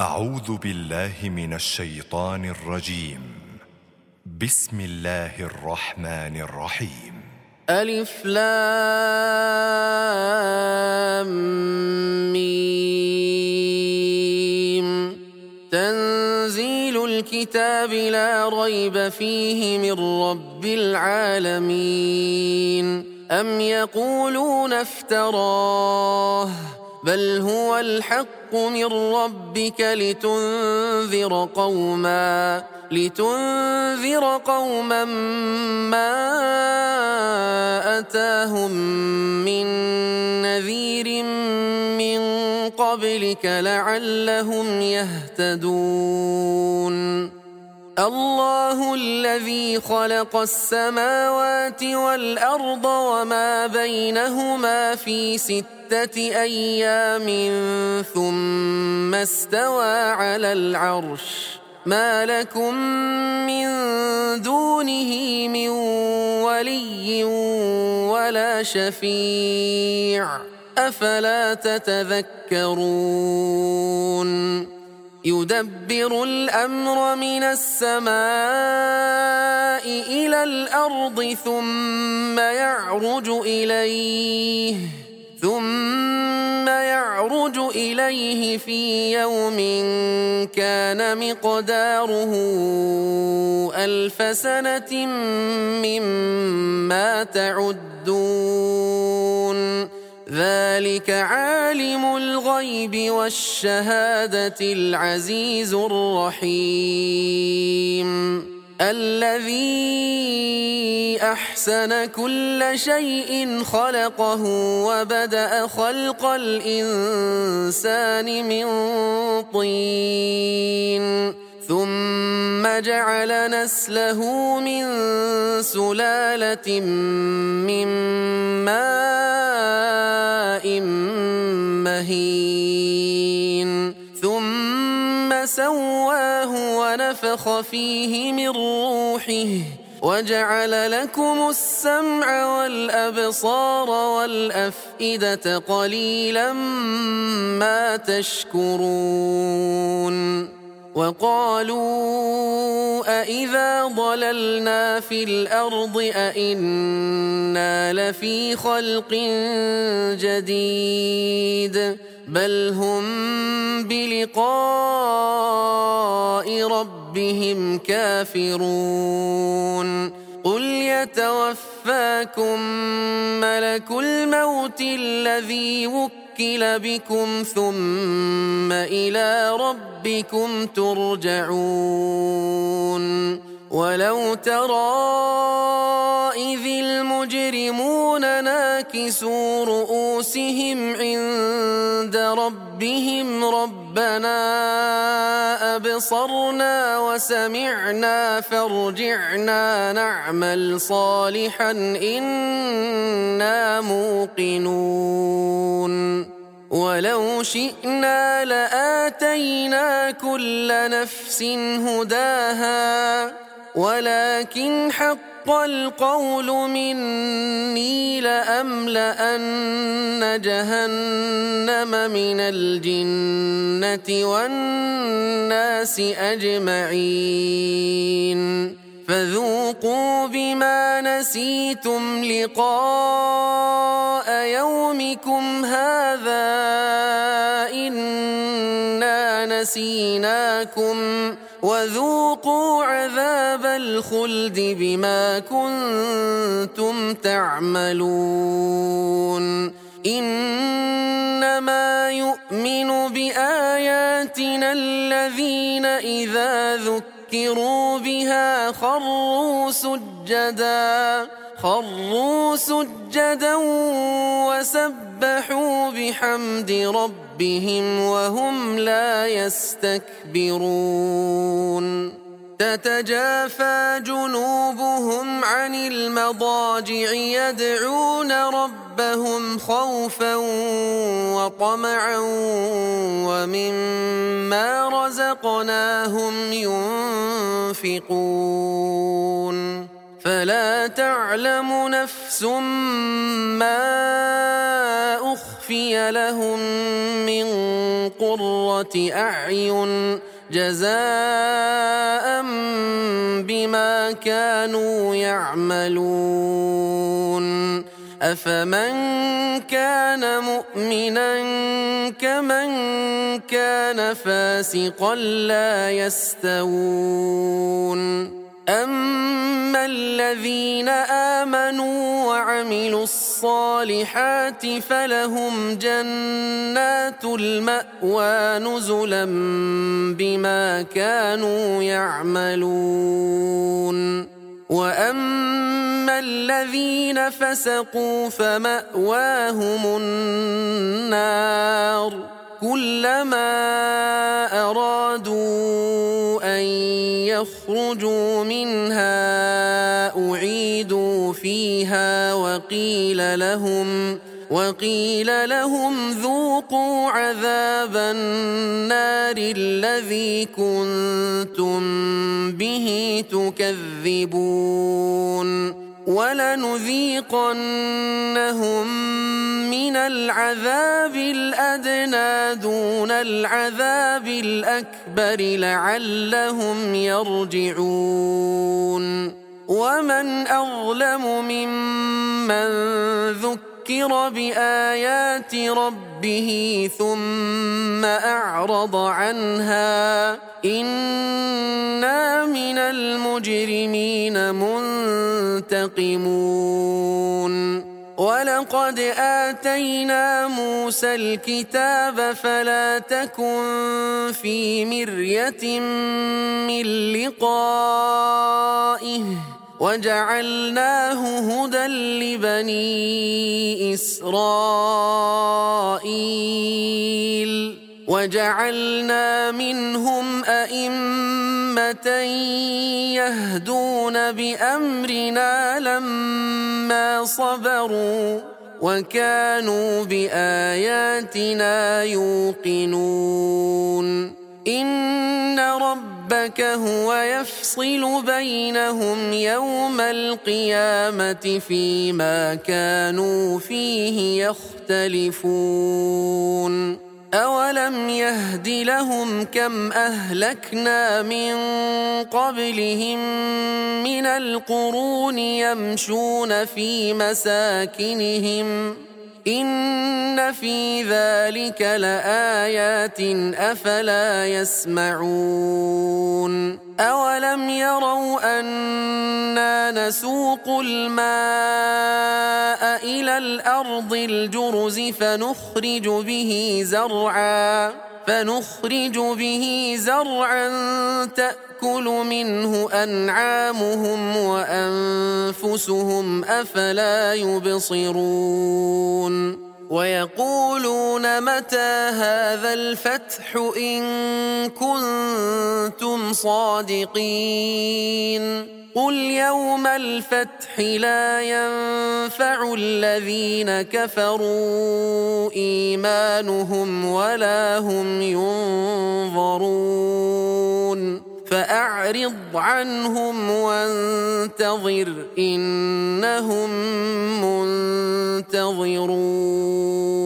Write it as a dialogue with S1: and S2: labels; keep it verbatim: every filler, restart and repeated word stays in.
S1: أعوذ بالله من الشيطان الرجيم. بسم الله الرحمن الرحيم.
S2: ألف لام ميم. تنزيل الكتاب لا ريب فيه من رب العالمين. أم يقولون افتراه بل هو الحق من ربك لتنذر قوما لتنذر قوما ما أتاهم من نذير من قبلك لعلهم يهتدون. الله الذي خلق السماوات والأرض وما بينهما في ستة أيام ثم استوى على العرش. ما لكم من دونه من ولي ولا شفيع أفلا تتذكرون. يدبر الأمر من السماء إلى الأرض ثم يعرج إليه ثم يعرج إليه في يوم كان مقداره ألف سنة مما تعدون. ذلك عالم الغيب والشهادة العزيز الرحيم الذي أحسن كل شيء خلقه وبدأ خلق الإنسان من طين ثم جعل نسله من سلالة من ماء مهين ثم سواه ونفخ فيه من روحه وجعل لكم السمع والأبصار والأفئدة قليلا ما تشكرون. وقالوا أإذا ضللنا في الأرض أإنا لفي خلق جديد بل هم بلقاء ربهم كافرون. قل يتوفاكم ملك الموت الذي وكل بكم ثم إلى ربكم ترجعون. ولو ترى إذ المجرمون ناكسوا رؤوسهم عند ربهم ربنا أبصرنا وسمعنا فارجعنا نعمل صالحا إنا موقنون. ولو شئنا لآتينا كل نفس هداها ولكن حق القول مني لأملأن جهنم من الجنة والناس أجمعين. فذوقوا بما نسيتم لقاء يومكم هذا إنا نسيناكم وذوقوا عذاب الخلد بما كنتم تعملون. إنما يؤمن بآياتنا الذين إذا ذكروا بها خروا سجدا خروا سجدا وسبحوا بحمد ربهم وهم لا يستكبرون. تتجافى جنوبهم عن المضاجع يدعون ربهم خوفا وطمعا ومما رزقناهم ينفقون. فلا تعلم نفس ما أخفي نُخْفِيَ لَهُم مِّن قُرَّةِ أَعْيُنٍ جَزَاءً بِمَا كَانُوا يَعْمَلُونَ أَفَمَن كَانَ مُؤْمِنًا كَمَن كَانَ فَاسِقًا لَّا يَسْتَوُونَ أَمَّا الَّذِينَ آمَنُوا وَعَمِلُوا الصَّالِحَاتِ فَلَهُمْ جَنَّاتُ الْمَأْوَىٰ نُزُلًا بِمَا كَانُوا يَعْمَلُونَ وَأَمَّا الَّذِينَ فَسَقُوا فَمَأْوَاهُمُ النَّارُ كُلَّمَا أَرَادُوا أَن يَخْرُجُوا مِنْهَا أُعِيدُوا فِيهَا وَقِيلَ لَهُمْ وَقِيلَ لَهُمْ ذُوقُوا عَذَابَ النَّارِ الَّذِي كُنتُم بِهِ تُكَذِّبُونَ وَلَنُذِيقَنَّهُم مِّنَ الْعَذَابِ الْأَدْنَىٰ دُونَ الْعَذَابِ الْأَكْبَرِ لَعَلَّهُمْ يَرْجِعُونَ وَمَنْ أَظْلَمُ مِمَّن ذُكِّرَ بِآيَاتِ رَبِّهِ ثُمَّ أَعْرَضَ عَنْهَا إِنَّا مِنَ الْمُجْرِمِينَ مُنتَقِمُونَ وَلَقَدْ آتَيْنَا مُوسَى الْكِتَابَ فَلَا تَكُن فِي مِرْيَةٍ مِّن لِّقَائِهِ وَجَعَلْنَاهُ هُدًى لِّبَنِي إِسْرَائِيلَ وَجَعَلْنَا مِنْهُمْ أَئِمَّةً يَهْدُونَ بِأَمْرِنَا لَمَّا صَبَرُوا وَكَانُوا بِآيَاتِنَا يُوقِنُونَ إِنَّ رَبَّكَ هُوَ يَفْصِلُ بَيْنَهُمْ يَوْمَ الْقِيَامَةِ فِيمَا كَانُوا فِيهِ يَخْتَلِفُونَ أَوَلَمْ يَهْدِ لَهُمْ كَمْ أَهْلَكْنَا مِن قَبْلِهِم مِّنَ الْقُرُونِ يَمْشُونَ فِي مَسَاكِنِهِمْ إِنَّ فِي ذَلِكَ لَآيَاتٍ أَفَلَا يَسْمَعُونَ أَوَلَمْ يَرَوْا أَنَّا نَسُوقُ الْمَاءَ إِلَى الْأَرْضِ الْجُرُزِ فَنُخْرِجُ بِهِ زَرْعًا فَنُخْرِجُ بِهِ زَرْعًا تَأْكُلُ مِنْهُ أَنْعَامُهُمْ وَأَنفُسُهُمْ أَفَلَا يُبْصِرُونَ وَيَقُولُونَ مَتَىٰ هَٰذَا الْفَتْحُ إِن كُنتُمْ صَادِقِينَ قُلْ يَوْمَ الْفَتْحِ لَا يَنفَعُ الَّذِينَ كَفَرُوا إِيمَانُهُمْ وَلَا هُمْ يُنظَرُونَ فَأَعْرِضْ عَنْهُمْ وَانتَظِرْ إِنَّهُم مُّنتَظِرُونَ